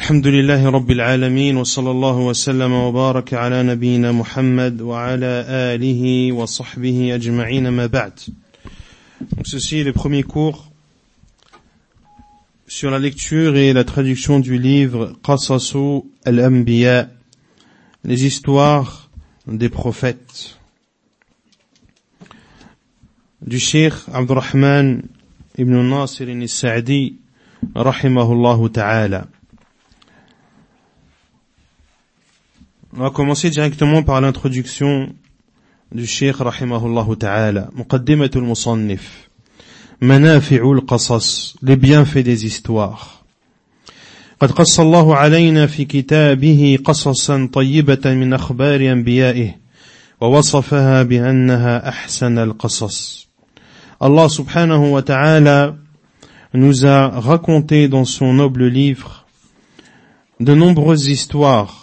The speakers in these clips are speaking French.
الحمد لله رب العالمين وصلى الله وسلم وبارك على نبينا محمد وعلى آله وصحبه أجمعين ما بعد. Donc ceci est le premier cours sur la lecture et la traduction du livre Qasasu al-Anbiya, les histoires des prophètes, du Cheikh Abdurrahman ibn Nasir al-Sa'di rahimahullahu ta'ala. On va commencer directement par l'introduction du Cheikh rahimahullahu ta'ala. Muqaddimatul Musannif. Manafi'ul Qasas, les bienfaits des histoires. قد قص الله علينا في كتابه قصصا طيبة من أخبار أنبيائه ووصفها بأنها أحسن القصص. Allah subhanahu wa ta'ala nous a raconté dans son noble livre de nombreuses histoires,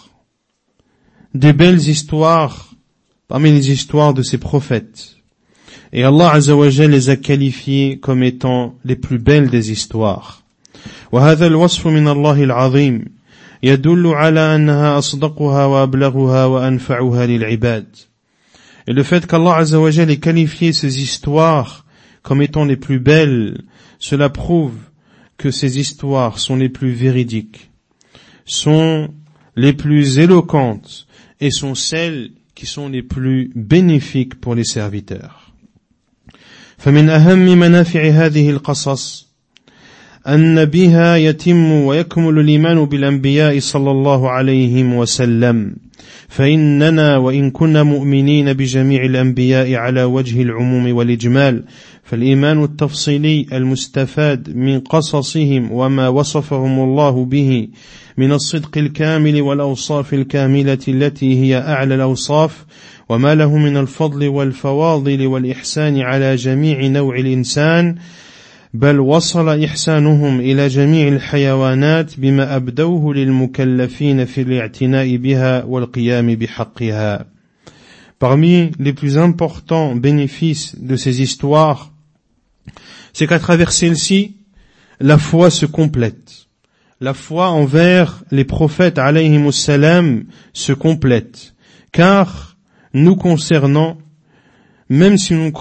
des belles histoires parmi les histoires de ses prophètes. Et Allah Azza wa Jalla les a qualifiées comme étant les plus belles des histoires. وهذا الوصف من الله العظيم يدل على أنها أصدقها وأبلغها وأنفعها للعباد. Et le fait qu'Allah Azza wa Jalla ait qualifié ces histoires comme étant les plus belles, cela prouve que ces histoires sont les plus véridiques, sont les plus éloquentes et sont celles qui sont les plus bénéfiques pour les serviteurs. فمن أهم منافع هذه القصص أن بها يتم ويكمل الإيمان بالأنبياء صلى الله عليه وسلم فإننا وإن كنا مؤمنين بجميع الأنبياء على وجه العموم والإجمال فالإيمان التفصيلي المستفاد من قصصهم وما وصفهم الله به من الصدق الكامل والأوصاف الكاملة التي هي أعلى الأوصاف وما له من الفضل والفواضل والإحسان على جميع نوع الإنسان بل وصل إحسانهم إلى جميع الحيوانات بما أبدوه للمكلفين في الاعتناء بها والقيام بحقها. Parmi les plus importants bénéfices de ces histoires, c'est qu'à travers celles-ci, la foi se complète. La foi envers les prophètes alayhimus salam se complète. Car, nous concernant, même si nous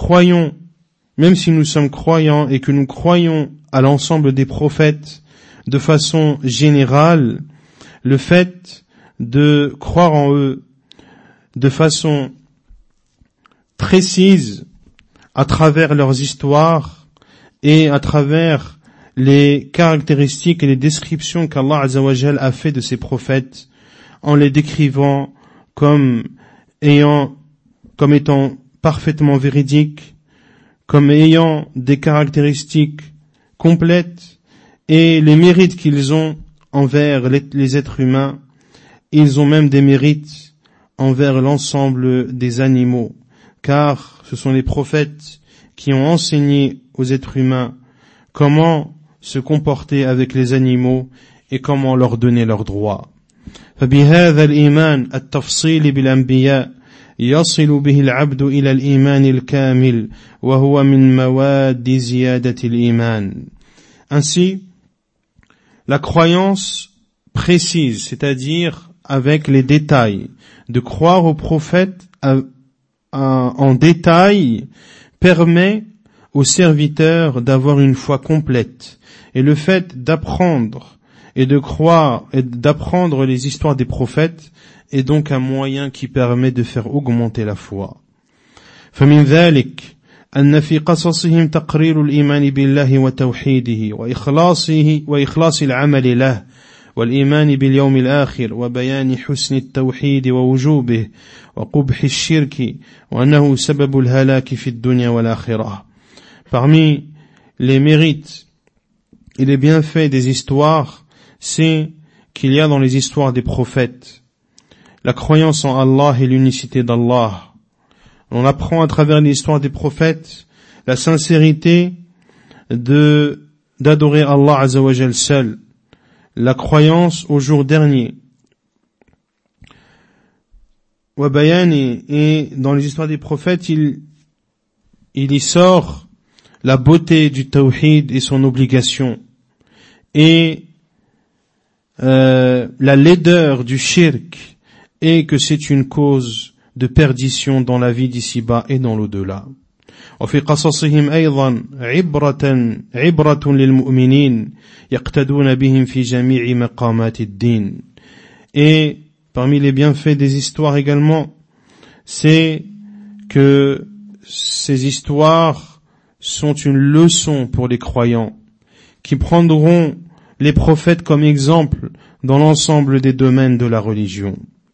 sommes croyants et que nous croyons à l'ensemble des prophètes de façon générale, le fait de croire en eux de façon précise à travers leurs histoires et à travers les caractéristiques et les descriptions qu'Allah Azza wa Jal a fait de ses prophètes en les décrivant comme étant parfaitement véridiques, comme ayant des caractéristiques complètes et les mérites qu'ils ont envers les êtres humains, ils ont même des mérites envers l'ensemble des animaux, car ce sont les prophètes qui ont enseigné aux êtres humains comment se comporter avec les animaux et comment leur donner leurs droits. فبهذا الإيمان التفصيل بالأنبياء يصل به العبد إلى الإيمان الكامل وهو من مواد زيادة الإيمان. Ainsi, la croyance précise, c'est-à-dire avec les détails, de croire aux prophètes en détail, permet aux serviteurs d'avoir une foi complète. Et le fait d'apprendre et de croire et d'apprendre les histoires des prophètes est donc un moyen qui permet de faire augmenter la foi. فمن ذلك أن في قصصهم تقرير الإيمان بالله وتوحيده وإخلاص العمل له والإيمان باليوم الآخر وبيان حسن التوحيد ووجوبه وقبح الشرك وأنه سبب الهلاك في الدنيا والآخرة. Parmi les mérites et les bienfaits des histoires, c'est qu'il y a dans les histoires des prophètes la croyance en Allah et l'unicité d'Allah. On apprend à travers l'histoire des prophètes la sincérité d'adorer Allah Azza wa Jal seul, la croyance au jour dernier. Et dans les histoires des prophètes, il y sort la beauté du tawhid et son obligation. Et la laideur du shirk et que c'est une cause de perdition dans la vie d'ici-bas et dans l'au-delà. وفي قصصهم أيضا عبرة للمؤمنين يقتدون بهم في جميع مقامات الدين. Et parmi les bienfaits des histoires également, c'est que ces histoires sont une leçon pour les croyants qui prendront les prophètes comme exemple dans l'ensemble des domaines de la religion.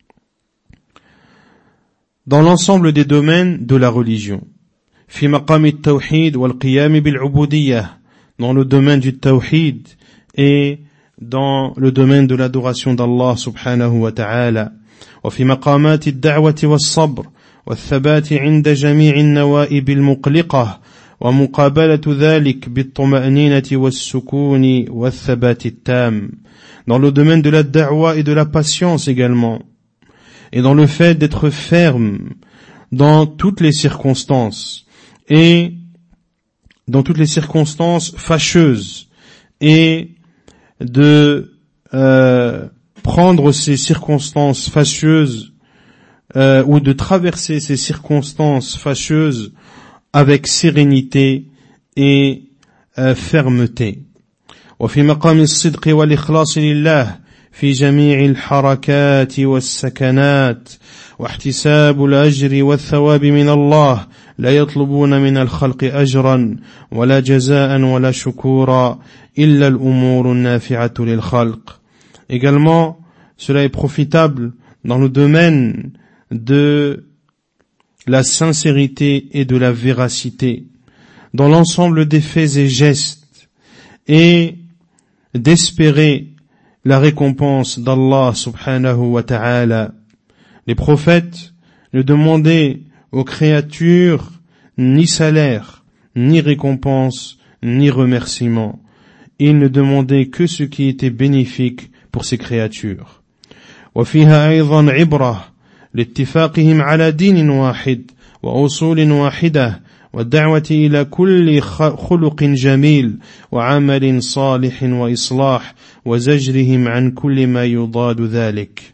Dans l'ensemble des domaines de la religion. في مقام التوحيد والقيام بالعبودية, dans le domaine du tawhid et dans le domaine de l'adoration d'Allah subhanahu wa ta'ala. وفي مقامات الدعوة والصبر والثبات عند جميع النوائب المقلقة ومقابلة ذلك بالطمأنينة والسكون والثبات التام. Dans le domaine de la da'wa et de la patience également. Et dans le fait d'être ferme dans toutes les circonstances et dans toutes les circonstances fâcheuses et de prendre ces circonstances fâcheuses ou de traverser ces circonstances fâcheuses avec sérénité et fermeté. وفي مقام الصدق والإخلاص لله في جميع الحركات والسكنات واحتساب الأجر والثواب من الله لا يطلبون من الخلق أجرا ولا جزاء ولا شكورا إلا الأمور النافعة للخلق. Également, cela est profitable dans le domaine de la sincérité et de la véracité, dans l'ensemble des faits et gestes, et d'espérer la récompense d'Allah subhanahu wa ta'ala. Les prophètes ne demandaient aux créatures ni salaire, ni récompense, ni remerciement. Ils ne demandaient que ce qui était bénéfique pour ces créatures. وفيها أيضا عبرة لاتفاقهم على دين واحد وأصول واحدة والدعوة إلى كل خلق جميل وعمل صالح وإصلاح وزجرهم عن كل ما يضاد ذلك.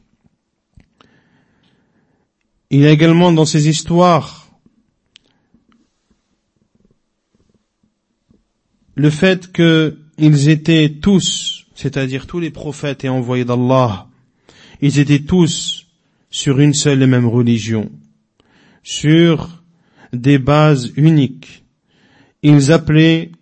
Il y a également dans ces histoires le fait qu'ils étaient tous, c'est-à-dire tous les prophètes et envoyés d'Allah, ils étaient tous sur une seule et même religion, sur des bases uniques. Ils appelaient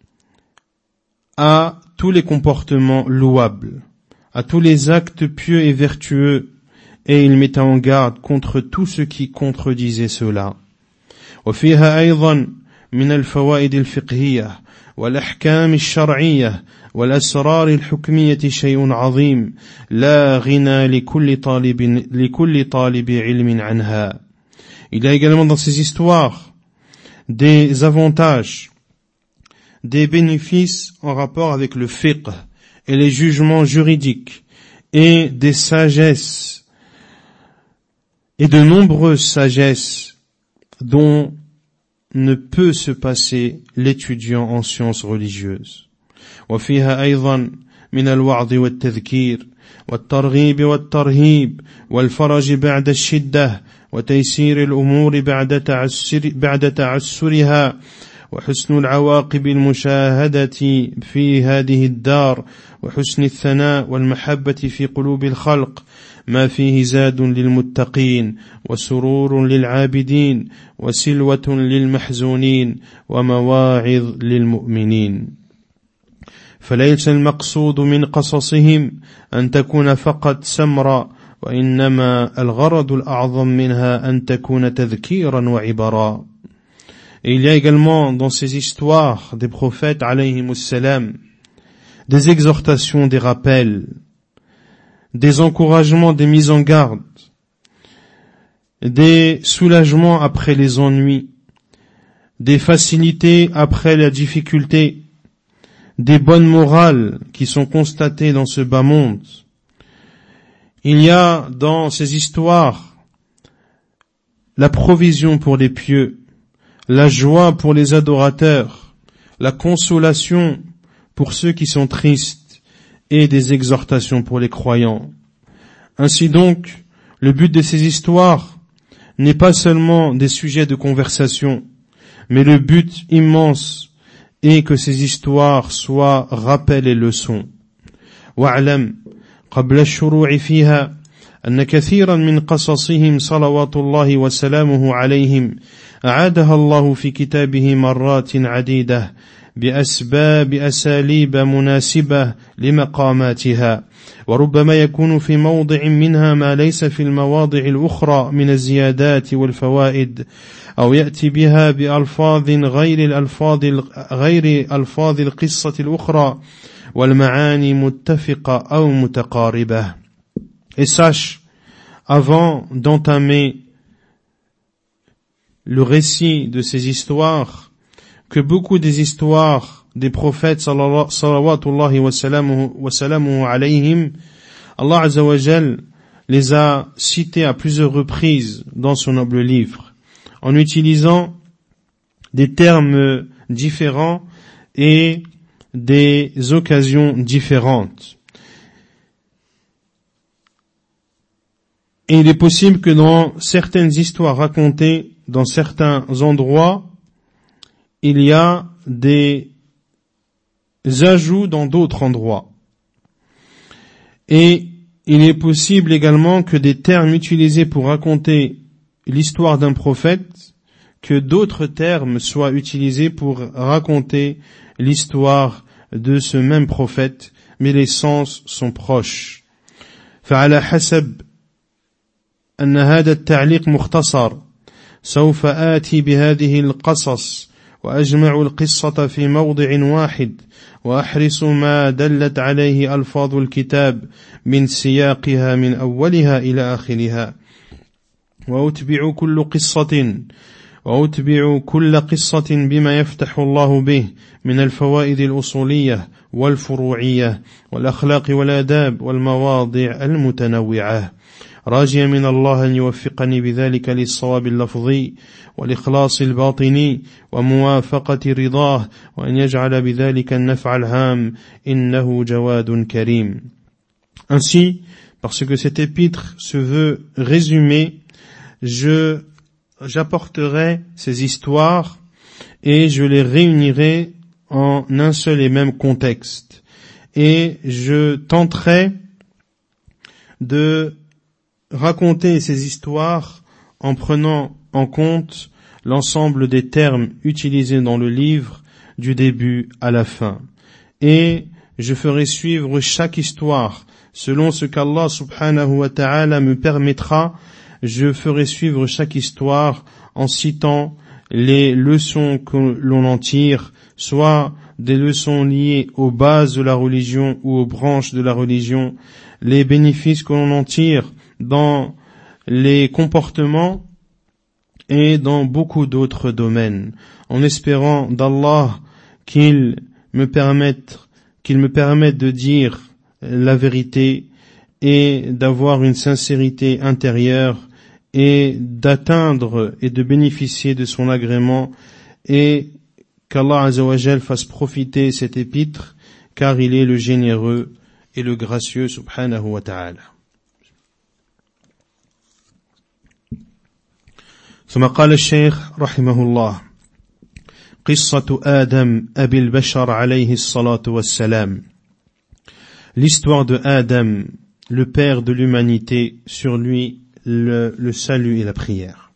à tous les comportements louables, à tous les actes pieux et vertueux, et ils mettaient en garde contre tout ce qui contredisait cela. وفيها أيضا من الفوائد الفقهية والأحكام الشرعية والأسرار الحكمية شيء عظيم لا غنى لكل طالب علم عنها. Il y a également dans ces histoires des avantages, des bénéfices en rapport avec le fiqh et les jugements juridiques et des sagesses et de nombreuses sagesses dont ne peut se passer l'étudiant en sciences religieuses. وفيها أيضا من الوعظ والتذكير والترغيب والترهيب والفرج بعد الشدة وتيسير الأمور بعد تعسرها وحسن العواقب المشاهدة في هذه الدار وحسن الثناء والمحبة في قلوب الخلق ما فيه زاد للمتقين وسرور للعابدين وسلوة للمحزونين ومواعظ للمؤمنين. فليس المقصود من قصصهم أن تكون فقط سمرا وإنما الغرض الأعظم منها أن تكون تذكيرا وعبرا. Et il y a également dans ces histoires des prophètes alayhimus salam des exhortations, des rappels, des encouragements, des mises en garde, des soulagements après les ennuis, des facilités après la difficulté, des bonnes morales qui sont constatées dans ce bas monde. Il y a dans ces histoires la provision pour les pieux, la joie pour les adorateurs, la consolation pour ceux qui sont tristes et des exhortations pour les croyants. Ainsi donc, le but de ces histoires n'est pas seulement des sujets de conversation, mais le but immense est que ces histoires soient rappels et leçons. واعلم قبل الشروع فيها أن كثيرا من قصصهم صلوات الله وسلامه عليهم أعادها الله في كتابه مرات عديدة بأساليب مناسبة لمقاماتها، وربما يكون في موضع منها ما ليس في المواضع الأخرى من الزيادات والفوائد، أو يأتي بها بألفاظ غير ألفاظ القصة الأخرى والمعاني متفقة أو متقاربة. Et sache, avant d'entamer le récit de ces histoires, que beaucoup des histoires des prophètes salawatullahi wa salamuhu alayhim, Allah Azza wa Jal les a cités à plusieurs reprises dans son noble livre, en utilisant des termes différents et des occasions différentes. Et il est possible que dans certaines histoires racontées dans certains endroits, il y a des ajouts dans d'autres endroits. Et il est possible également que des termes utilisés pour raconter l'histoire d'un prophète, que d'autres termes soient utilisés pour raconter l'histoire de ce même prophète, mais les sens sont proches. فعلى حسب أن هذا التعليق مختصر سوف آتي بهذه القصص وأجمع القصة في موضع واحد وأحرص ما دلت عليه ألفاظ الكتاب من سياقها من أولها إلى آخرها، وأتبع كل قصة بما يفتح الله به من الفوائد الأصولية والفروعية والأخلاق والآداب والمواضع المتنوعة، راجيا من الله أن يوفقني بذلك للصواب اللفظي والإخلاص الباطني وموافقة رضاه، وأن يجعل بذلك النفع الهام إنه جواد كريم. Ainsi, parce que cet épître se veut résumé, j'apporterai ces histoires et je les réunirai en un seul et même contexte. Et je tenterai de raconter ces histoires en prenant en compte l'ensemble des termes utilisés dans le livre du début à la fin. Et je ferai suivre chaque histoire selon ce qu'Allah subhanahu wa ta'ala me permettra. Je ferai suivre chaque histoire en citant les leçons que l'on en tire, soit des leçons liées aux bases de la religion ou aux branches de la religion, les bénéfices que l'on en tire dans les comportements et dans beaucoup d'autres domaines, en espérant d'Allah qu'il me permette de dire la vérité et d'avoir une sincérité intérieure et d'atteindre et de bénéficier de son agrément, et qu'Allah Azza wa Jal fasse profiter cet épître, car il est le généreux et le gracieux subhanahu wa ta'ala. ثم قال الشيخ رحمه الله: قصة آدم أبي البشر عليه الصلاة والسلام. L'histoire de Adam, le père de l'humanité, sur lui le salut et la prière.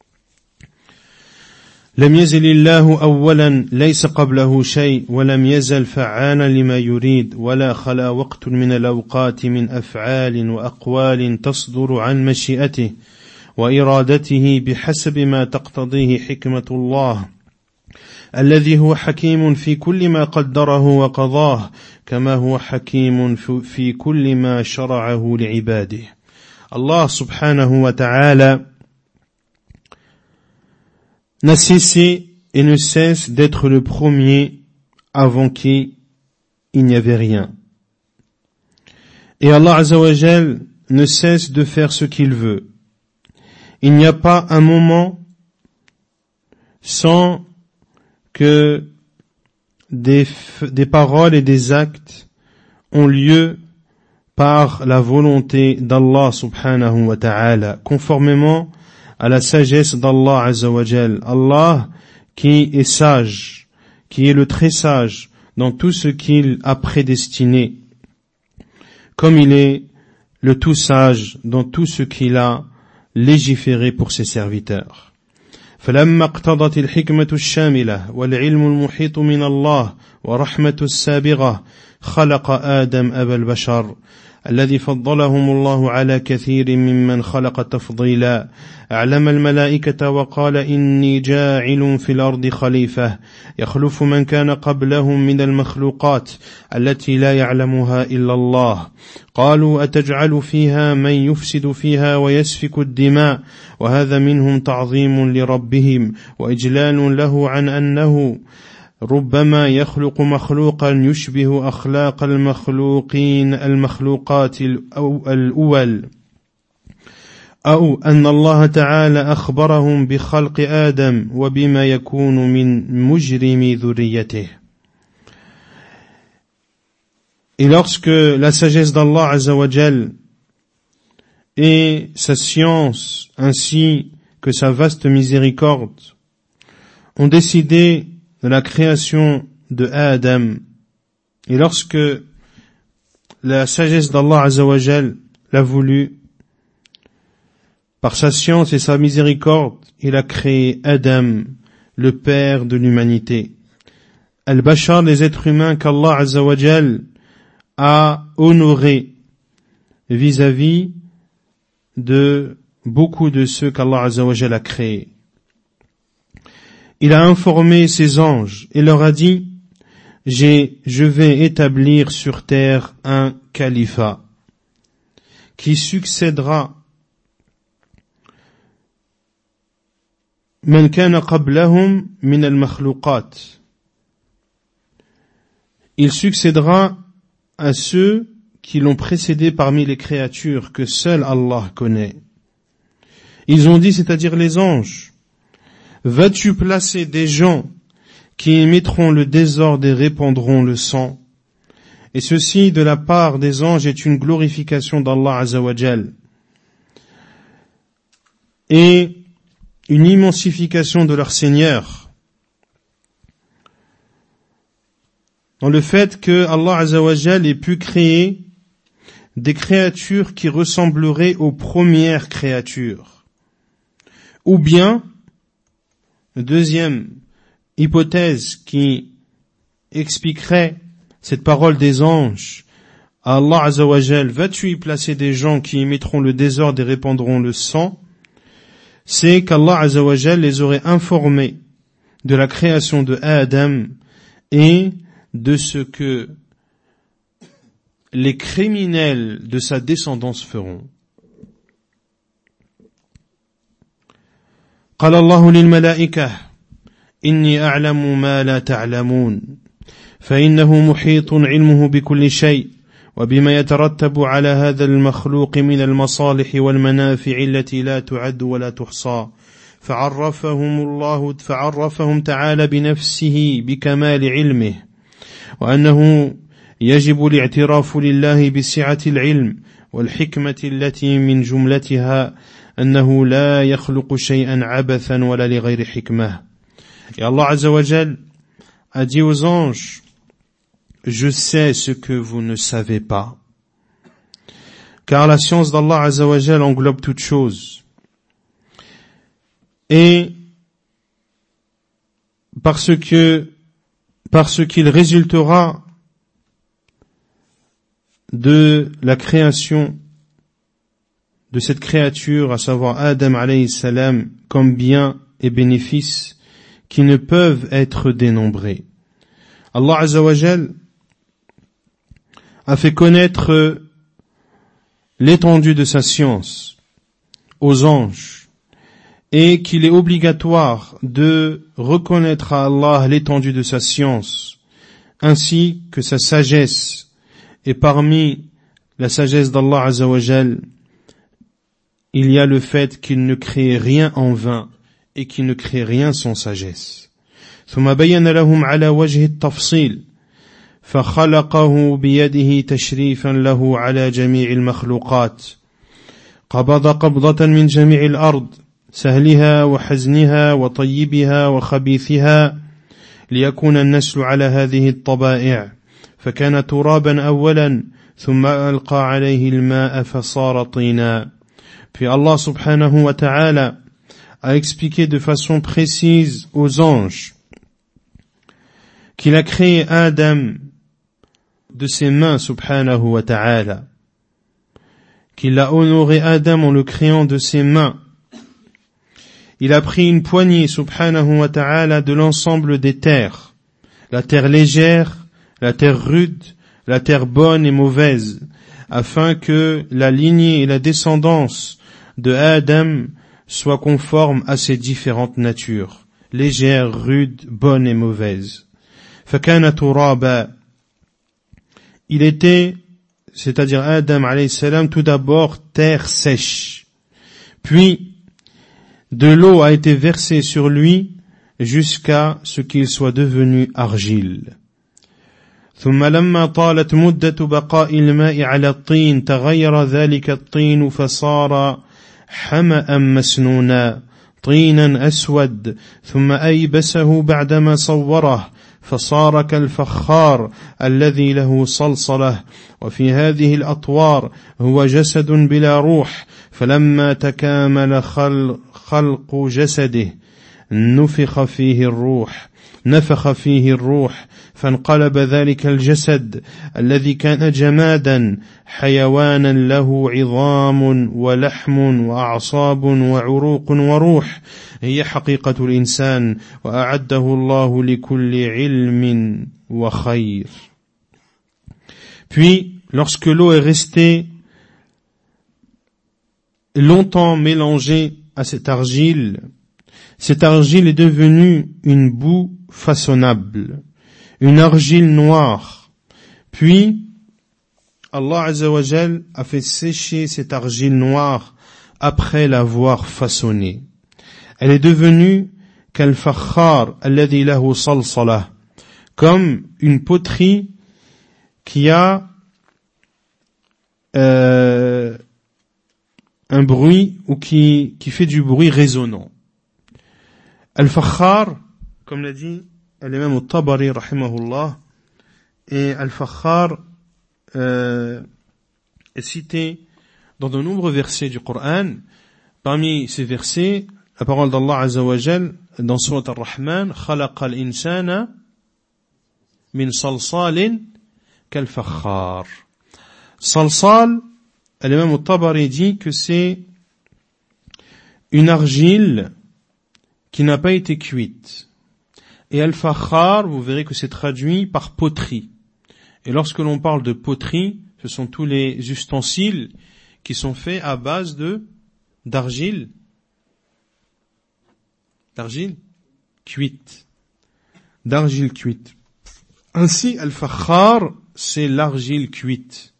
لم يزل الله أولا ليس قبله شيء ولم يزل فعالا لما يريد ولا خلا وقت من الأوقات من أفعال وأقوال تصدر عن مشيئته وإرادته بحسب ما تقتضيه حكمة الله الذي هو حكيم في كل ما قدره وقضاه كما هو حكيم في كل ما شرعه لعباده. Allah subhanahu wa ta'ala n'a cessé et ne cesse d'être le premier avant qui il n'y avait rien. Et Allah Azza wa Jal ne cesse de faire ce qu'il veut. Il n'y a pas un moment sans que des paroles et des actes ont lieu par la volonté d'Allah subhanahu wa ta'ala, conformément à la sagesse d'Allah azza wa jal. Allah qui est sage, qui est le très sage dans tout ce qu'il a prédestiné, comme il est le tout sage dans tout ce qu'il a légiféré pour ses serviteurs. فلما اقتضت الحكمة الشاملة والعلم المحيط من الله ورحمة السابغة خلق آدم أبا البشر الذي فضلهم الله على كثير ممن خلق تفضيلا أعلم الملائكة وقال إني جاعل في الأرض خليفة يخلف من كان قبلهم من المخلوقات التي لا يعلمها إلا الله قالوا أتجعل فيها من يفسد فيها ويسفك الدماء وهذا منهم تعظيم لربهم وإجلال له عن أنه ربما يخلق مخلوقا يشبه أخلاق المخلوقات الأول أو أن الله تعالى أخبرهم بخلق آدم وبما يكون من مجرم ذريته. Et lorsque la sagesse d'Allah Azza wa Jal et sa science ainsi que sa vaste miséricorde ont décidé de la création de Adam, et lorsque la sagesse d'Allah Azza wa Jal l'a voulu, par sa science et sa miséricorde, il a créé Adam, le père de l'humanité. Al-Bashar, les êtres humains qu'Allah Azza wa Jal a honorés vis-à-vis de beaucoup de ceux qu'Allah Azza wa Jal a créés. Il a informé ses anges et leur a dit, je vais établir sur terre un califat qui succédera من كان قبلهم من المخلوقات. Il succédera à ceux qui l'ont précédé parmi les créatures que seul Allah connaît. Ils ont dit, c'est-à-dire les anges, vas-tu placer des gens qui émettront le désordre et répandront le sang? Et ceci de la part des anges est une glorification d'Allah Azza wa Jal et une immensification de leur Seigneur, dans le fait que Allah Azza wa Jal ait pu créer des créatures qui ressembleraient aux premières créatures. Ou bien, deuxième hypothèse qui expliquerait cette parole des anges, Allah Azza wa Jal, vas-tu y placer des gens qui émettront le désordre et répandront le sang? C'est qu'Allah Azza wa Jal les aurait informés de la création de Adam et de ce que les criminels de sa descendance feront. قال الله للملائكة إني أعلم ما لا تعلمون فإنه محيط علمه بكل شيء وبما يترتب على هذا المخلوق من المصالح والمنافع التي لا تعد ولا تحصى فعرفهم تعالى بنفسه بكمال علمه وأنه يجب الاعتراف لله بسعة العلم والحكمة التي من جملتها أنه لا يخلق شيئا عبثا ولا لغير حكمة. Et Allah Azza wa Jal a dit aux anges, je sais ce que vous ne savez pas. Car la science d'Allah Azza wa Jal englobe toute chose. Et parce qu'il résultera de la création de cette créature, à savoir Adam alayhi salam, comme bien et bénéfices qui ne peuvent être dénombrés. Allah Azza wa Jal a fait connaître l'étendue de sa science aux anges et qu'il est obligatoire de reconnaître à Allah l'étendue de sa science ainsi que sa sagesse. Et parmi la sagesse d'Allah Azza wa Jal, il y a le fait qu'il ne crée rien en vain et qu'il ne crée rien sans sagesse. ثم بين لهم على وجه التفصيل فخلقه بيده تشريفا له على جميع المخلوقات قبض قبضة من جميع الأرض سهلها وحزنها وطيبها وخبيثها ليكون النسل على هذه الطبائع فكان ترابا أولا ثم ألقى عليه الماء فصار طينا. Puis Allah subhanahu wa ta'ala a expliqué de façon précise aux anges qu'il a créé Adam de ses mains subhanahu wa ta'ala, qu'il a honoré Adam en le créant de ses mains. Il a pris une poignée subhanahu wa ta'ala de l'ensemble des terres, la terre légère, la terre rude, la terre bonne et mauvaise, afin que la lignée et la descendance de Adam soient conformes à ces différentes natures, légère, rude, bonne et mauvaise. فَكَانَ تُرَابًا. Il était, c'est-à-dire Adam alayhi salam, tout d'abord terre sèche. Puis, de l'eau a été versée sur lui jusqu'à ce qu'il soit devenu argile. ثم لما طالت مدة بقاء الماء على الطين تغير ذلك الطين فصار حمأ مسنونا طينا أسود ثم أيبسه بعدما صوره فصار كالفخار الذي له صلصلة وفي هذه الأطوار هو جسد بلا روح فلما تكامل خلق جسده نفخ فيه الروح فانقلب ذلك الجسد الذي كان جمادا حيوانا له عظام ولحم وأعصاب وعروق وروح هي حقيقة الإنسان وأعده الله لكل علم وخير. Puis, lorsque l'eau est restée longtemps mélangée à cette argile est devenue une boue façonnable, une argile noire. Puis, Allah Azza wa Jal a fait sécher cette argile noire après l'avoir façonnée. Elle est devenue kal-fakhar alladhi lahu salsalah, comme une poterie qui a un bruit ou qui fait du bruit résonnant. Al-Fakhar, comme l'a dit l'imam al-Tabari rahimahullah, et Al-Fakhar est cité dans de nombreux versets du Coran. Parmi ces versets, la parole d'Allah Azza wa Jal dans Surat Ar-Rahman, khalaqa al-insana min salsalin kal-fakhar. Salsal, l'imam al-Tabari dit que c'est une argile qui n'a pas été cuite. Et al-fakhar, vous verrez que c'est traduit par poterie. Et lorsque l'on parle de poterie, ce sont tous les ustensiles qui sont faits à base d'argile cuite. D'argile cuite. Ainsi, al-fakhar, c'est l'argile cuite.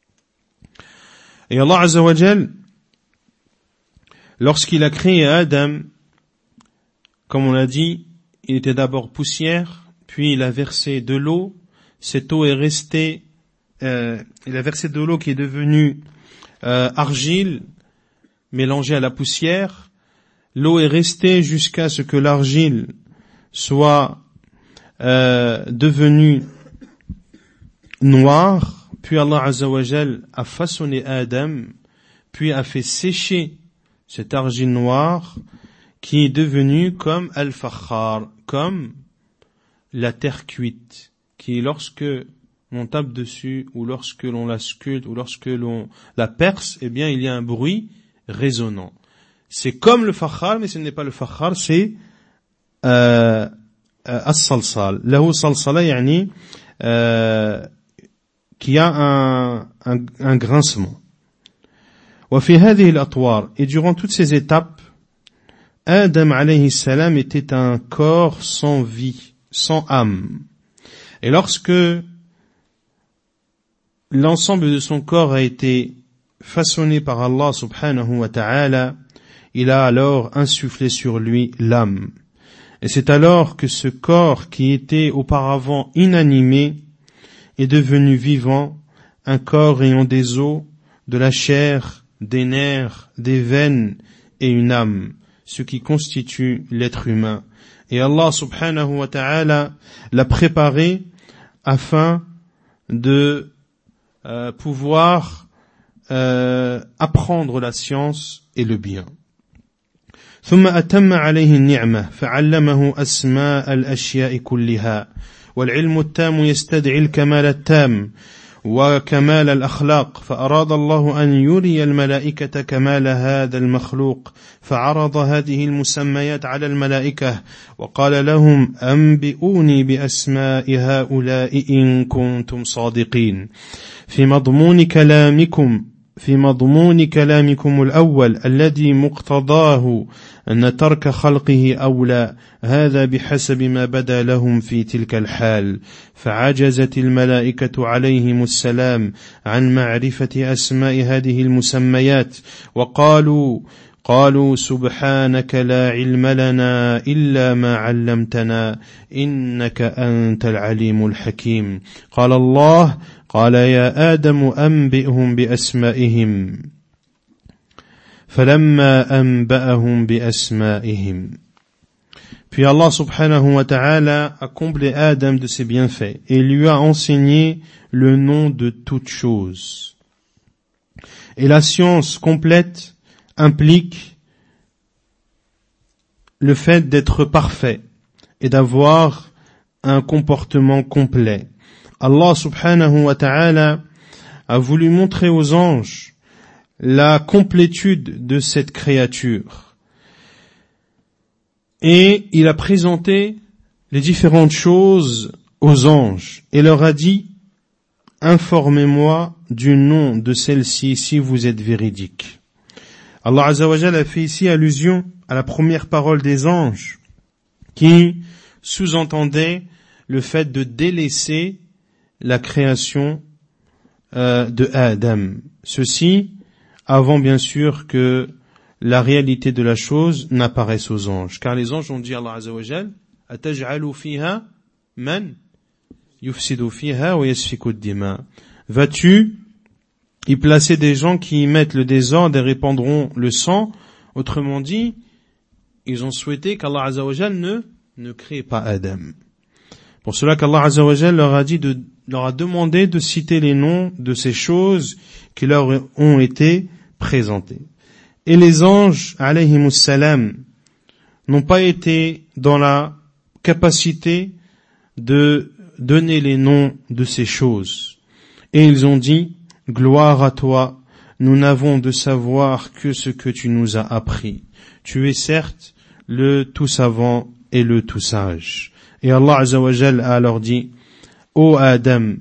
Et Allah Azza wa Jal, lorsqu'il a créé Adam, comme on l'a dit, il était d'abord poussière, puis il a versé de l'eau. Cette eau est restée, il a versé de l'eau qui est devenue argile, mélangée à la poussière. L'eau est restée jusqu'à ce que l'argile soit devenue noire. Puis Allah Azza wa Jal a façonné Adam, puis a fait sécher cette argile noire qui est devenue comme al-fakhar, comme la terre cuite, qui lorsque l'on tape dessus, ou lorsque l'on la sculpte, ou lorsque l'on la perce, eh bien il y a un bruit résonnant. C'est comme le fakhar, mais ce n'est pas le fakhar, c'est as-salsal. Lahu salsala yani qui a un grincement. Wa fi hadhihi al-atwar, et durant toutes ces étapes, Adam alayhi salam était un corps sans vie, sans âme. Et lorsque l'ensemble de son corps a été façonné par Allah subhanahu wa ta'ala, il a alors insufflé sur lui l'âme. Et c'est alors que ce corps qui était auparavant inanimé est devenu vivant, un corps ayant des os, de la chair, des nerfs, des veines et une âme, ce qui constitue l'être humain. Et Allah subhanahu wa ta'ala l'a préparé afin de pouvoir apprendre la science et le bien. ثم أتم عليه النعمة فعلمه أسماء الأشياء كلها والعلم التام يستدعي الكمال التام وكمال الأخلاق فأراد الله أن يري الملائكة كمال هذا المخلوق فعرض هذه المسميات على الملائكة وقال لهم أنبئوني بأسماء هؤلاء إن كنتم صادقين في مضمون كلامكم الأول الذي مقتضاه أن ترك خلقه أولى هذا بحسب ما بدا لهم في تلك الحال فعجزت الملائكة عليهم السلام عن معرفة أسماء هذه المسميات قالوا سبحانك لا علم لنا إلا ما علمتنا إنك أنت العليم الحكيم قال الله قال يا آدم أنبئهم بأسمائهم فلما أنبأهم بأسمائهم. Puis Allah subhanahu wa ta'ala a comblé Adam de ses bienfaits et lui a enseigné le nom de toutes choses. Et la science complète implique le fait d'être parfait et d'avoir un comportement complet. Allah subhanahu wa ta'ala a voulu montrer aux anges la complétude de cette créature. Et il a présenté les différentes choses aux anges et leur a dit « Informez-moi du nom de celle-ci si vous êtes véridique ». Allah Azza wa Jalla a fait ici allusion à la première parole des anges qui sous-entendait le fait de délaisser la création de Adam. Ceci avant bien sûr que la réalité de la chose n'apparaisse aux anges. Car les anges ont dit à Allah Azza wa Jalla Ataj'alu fiha man yufsidu fiha wa yasfiku ad-dima. Vas-tu y placer des gens qui y mettent le désordre et répandront le sang? Autrement dit, ils ont souhaité qu'Allah Azza wa Jalla ne crée pas Adam. Pour cela qu'Allah Azza wa Jalla leur a demandé de citer les noms de ces choses qui leur ont été présentées. Et les anges, alayhimus salam, n'ont pas été dans la capacité de donner les noms de ces choses. Et ils ont dit, gloire à toi, nous n'avons de savoir que ce que tu nous as appris. Tu es certes le tout savant et le tout sage. Et Allah Azza wa Jalla a alors dit, ô Adam,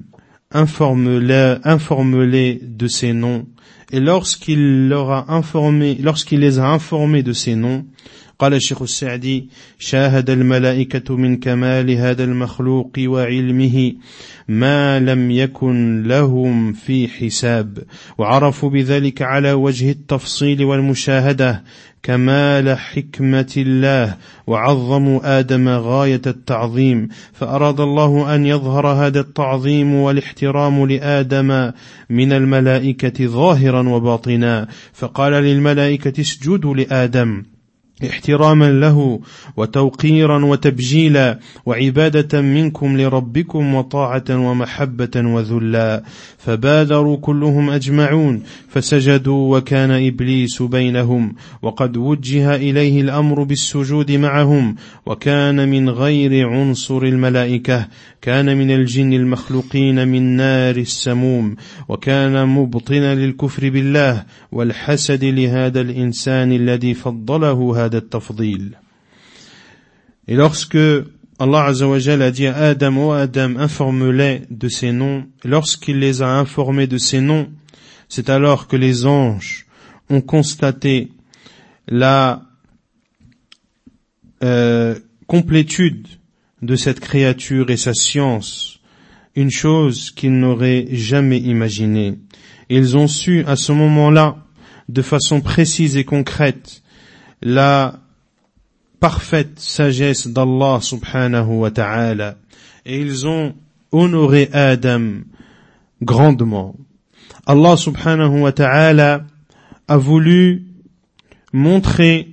informe-les de ces noms. Et lorsqu'il les a informés de ces noms, قال الشيخ السعدي شاهد الملائكة من كمال هذا المخلوق وعلمه ما لم يكن لهم في حساب وعرفوا بذلك على وجه التفصيل والمشاهدة كمال حكمة الله وعظموا آدم غاية التعظيم فأراد الله أن يظهر هذا التعظيم والاحترام لآدم من الملائكة ظاهرا وباطنا فقال للملائكة اسجدوا لآدم احتراما له وتوقيرا وتبجيلا وعبادة منكم لربكم وطاعة ومحبة وذلا فبادروا كلهم أجمعون فسجدوا وكان إبليس بينهم وقد وجه إليه الأمر بالسجود معهم وكان من غير عنصر الملائكة كان من الجن المخلوقين من نار السموم وكان مبطنا للكفر بالله والحسد لهذا الإنسان الذي فضله هذا التفضيل. Et lorsque Allah Azza wa Jalla a dit à Adam, ô Adam, informe-les de ces noms, lorsqu'il les a informés de ces noms, c'est alors que les anges ont constaté la complétude de cette créature et sa science, une chose qu'ils n'auraient jamais imaginée. Ils ont su à ce moment-là, de façon précise et concrète, la parfaite sagesse d'Allah subhanahu wa ta'ala. Et ils ont honoré Adam grandement. Allah subhanahu wa ta'ala a voulu montrer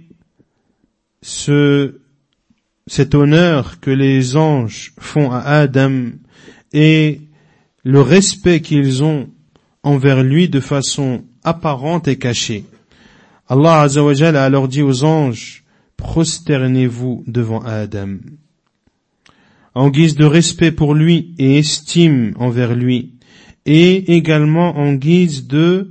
cet honneur que les anges font à Adam et le respect qu'ils ont envers lui de façon apparente et cachée. Allah Azza wa Jalla a alors dit aux anges, prosternez-vous devant Adam. En guise de respect pour lui et estime envers lui, et également en guise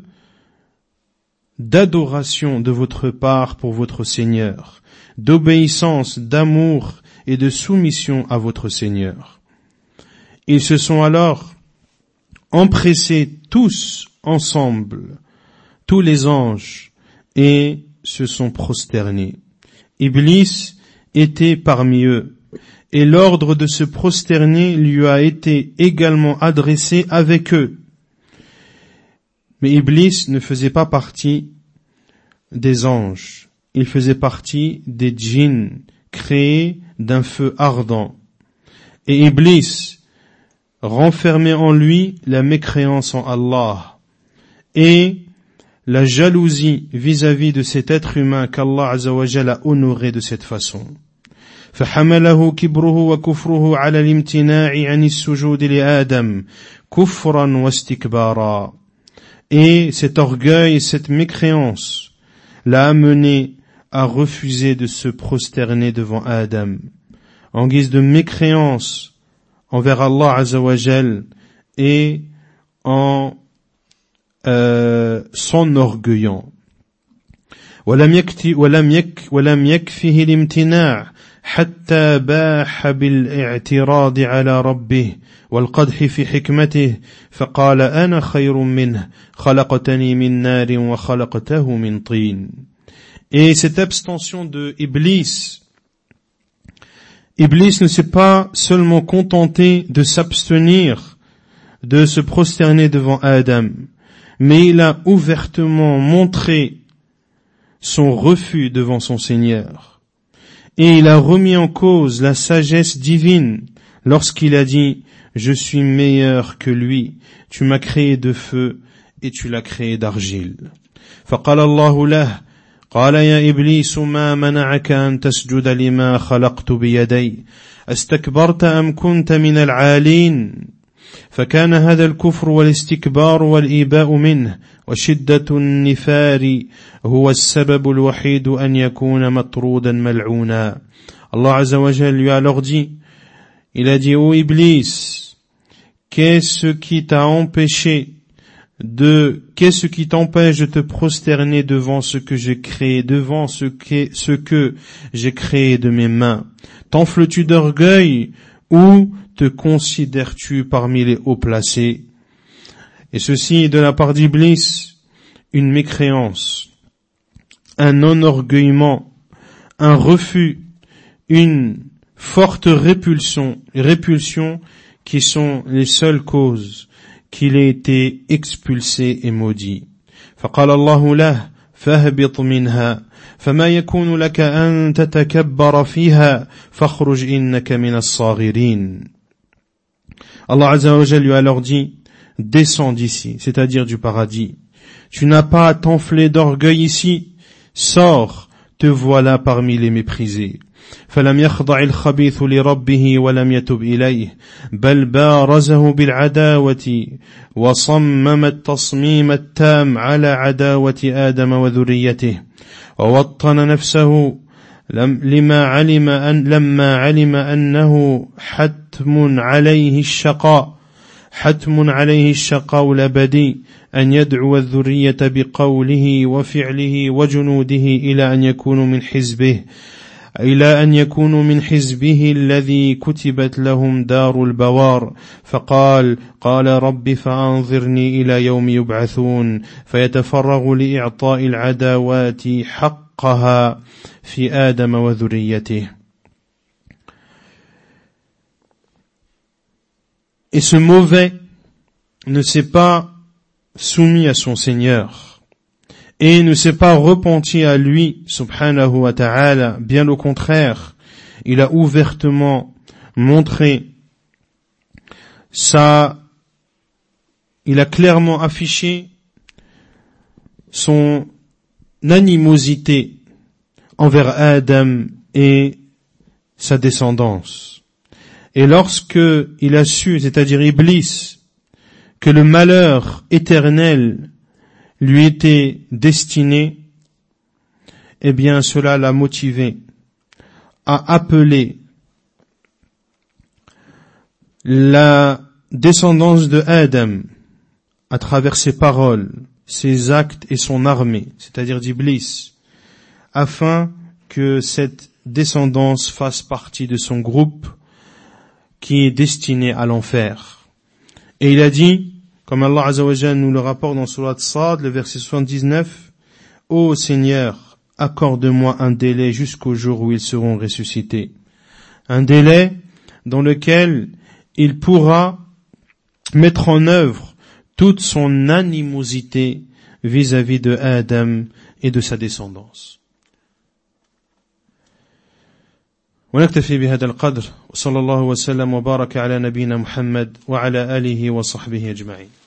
d'adoration de votre part pour votre Seigneur, d'obéissance, d'amour et de soumission à votre Seigneur. Ils se sont alors empressés tous ensemble, tous les anges, et se sont prosternés. Iblis était parmi eux, et l'ordre de se prosterner lui a été également adressé avec eux. Mais Iblis ne faisait pas partie des anges, il faisait partie des djinns créés d'un feu ardent. Et Iblis renfermait en lui la mécréance en Allah et la jalousie vis-à-vis de cet être humain qu'Allah Azza wa Jalla a honoré de cette façon. فحمله كبره وكفره على الامتناع عن السجود لآدم كفرا واستكبارا. Et cet orgueil et cette mécréance l'a amené à refuser de se prosterner devant Adam, en guise de mécréance envers Allah Azza wa Jal et en s'enorgueillant. ولم يكفه الامتناع حتى باح بالاعتراض على ربه والقدح في حكمته فقال أنا خير منه خلقتني من نار وخلقته من طين. Et cette abstention de Iblis ne s'est pas seulement contenté de s'abstenir de se prosterner devant Adam, mais il a ouvertement montré son refus devant son Seigneur. Et il a remis en cause la sagesse divine lorsqu'il a dit « Je suis meilleur que lui, tu m'as créé de feu et tu l'as créé d'argile. » فقال الله له قال يا إبليس ما منعك أن تسجد لما خلقت بيدي استكبرت أم كنت من العالين. فكان هذا الكفر والاستكبار والإيباء منه وشدة النفار هو السبب الوحيد أن يكون مطرودا ملعونا. Allah Azza wa Jalla lui a alors dit, il a dit, ô Iblis, qu'est-ce qui t'empêche de te prosterner devant ce que j'ai créé, devant ce que j'ai créé de mes mains? T'enfles-tu d'orgueil ou te considères-tu parmi les haut placés? Et ceci de la part d'Iblis, une mécréance, un enorgueillement, un refus, une forte répulsion qui sont les seules causes qu'il ait été expulsé et maudit. فقال الله له فاهبط منها فما يكون لك أن تتكبر فيها فاخرج إنك من الصاغرين. Allah Azza wa Jalla lui a alors dit, descends d'ici, c'est-à-dire du paradis. Tu n'as pas à t'enfler d'orgueil ici, sors, te voilà parmi les méprisés. فلم يخضع الخبيث لربه ولم يتب إليه بل بارزه بالعداوة وصمم التصميم التام على عداوة آدم وذريته ووطن نفسه لما علم أنه حتم عليه الشقاء الأبدي أن يدعو الذرية بقوله وفعله وجنوده إلى أن يكونوا من حزبه الذي كتبت لهم دار البوار. فقال رب فأنظرني إلى يوم يبعثون فيتفرغ لإعطاء العداوات حقها في آدم وذريته. Et ce mauvais ne s'est pas soumis à son Seigneur et ne s'est pas repenti à lui, subhanahu wa ta'ala. Bien au contraire, il a ouvertement montré il a clairement affiché son animosité envers Adam et sa descendance. Et lorsque il a su, c'est-à-dire Iblis, que le malheur éternel lui était destiné, eh bien cela l'a motivé à appeler la descendance de Adam à travers ses paroles, ses actes et son armée, c'est-à-dire d'Iblis, afin que cette descendance fasse partie de son groupe qui est destiné à l'enfer. Et il a dit, comme Allah Azza wa Jalla nous le rapporte dans Surat Sad, le verset 79, « Ô Seigneur, accorde-moi un délai jusqu'au jour où ils seront ressuscités. » Un délai dans lequel il pourra mettre en œuvre toute son animosité vis-à-vis de Adam et de sa descendance. ونكتفي بهذا القدر وصلى الله وسلم وبارك على نبينا محمد وعلى آله وصحبه أجمعين.